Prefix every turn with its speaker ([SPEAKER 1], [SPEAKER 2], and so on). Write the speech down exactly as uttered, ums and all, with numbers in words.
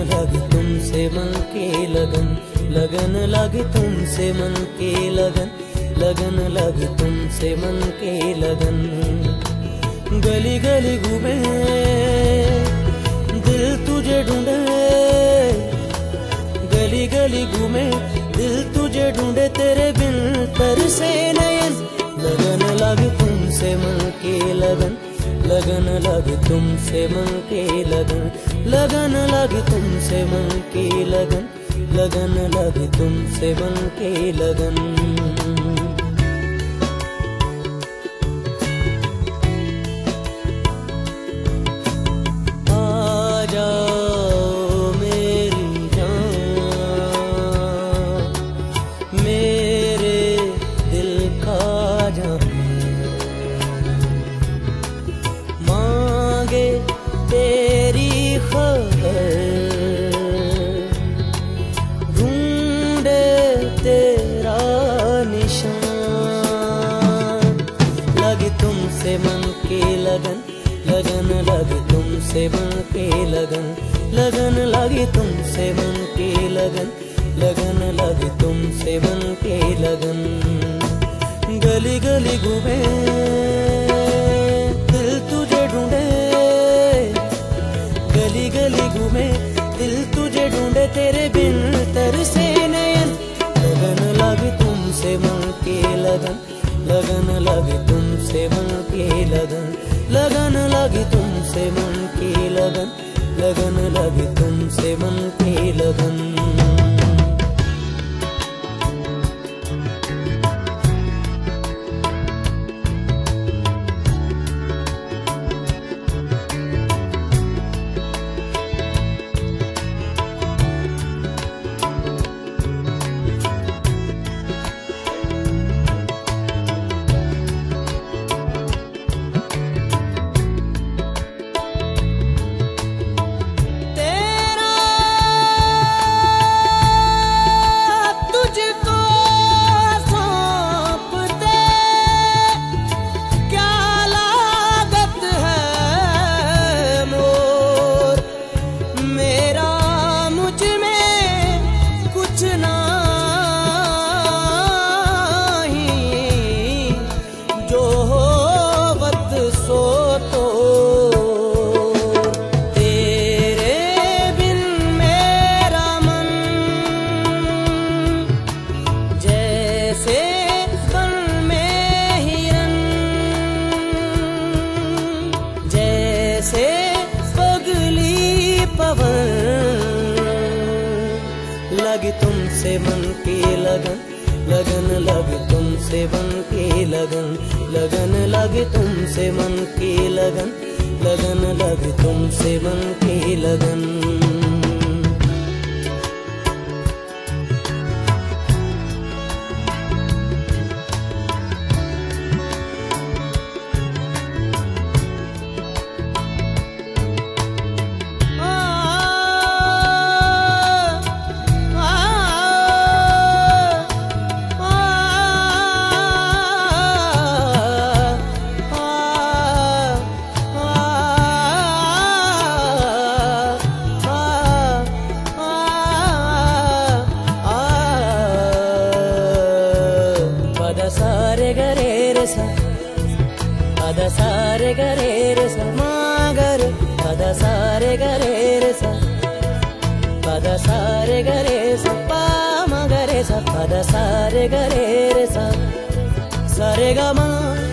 [SPEAKER 1] लगी तुमसे मन की लगन, लगन लगी तुमसे मन की लगन, लगन लगी तुमसे मन की लगन। गली गली घूमे दिल तुझे ढूंढे, गली गली घूमे दिल तुझे ढूंढे, तेरे बिन तरसे नयन। लगन लगी तुमसे मन की लगन, लगन लगी तुमसे मन की लगन, लगन लगी तुमसे मन की लगन, लगन लगी तुमसे मन की लगन। आ जाओ मेरी जान, मेरे दिल का जान, मांगे तेरी खबर, ढूंढे तेरा निशान। लगी तुमसे मन की लगन, लगन लगी तुमसे मन की लगन, लगन लगी तुमसे मन की लगन, लगन लगी तुमसे मन की लगन। गली गली घूमे दिल तुझे ढूंढे, गली गली घूमे दिल तुझे ढूंढे, तेरे बिन तरसे नयन। लगन लगी तुमसे मन की लगन, लगन लगी तुमसे मन की लगन, लगन लगी तुमसे मन की लगन, लगन लगी तुमसे मन की लगन। लगी तुमसे मन की लगन, लगन लगी तुमसे मन की लगन, लगन लगी तुमसे मन की लगन, लगन लगी तुमसे मन की लगन। सारे गरे रे सा, अदा सारे गरे रे सा, मागर अदा सारे गरे रे सा, अदा सारे गरे सा, पा मगरे सा, अदा सारे गरे रे सा, सारे गा मा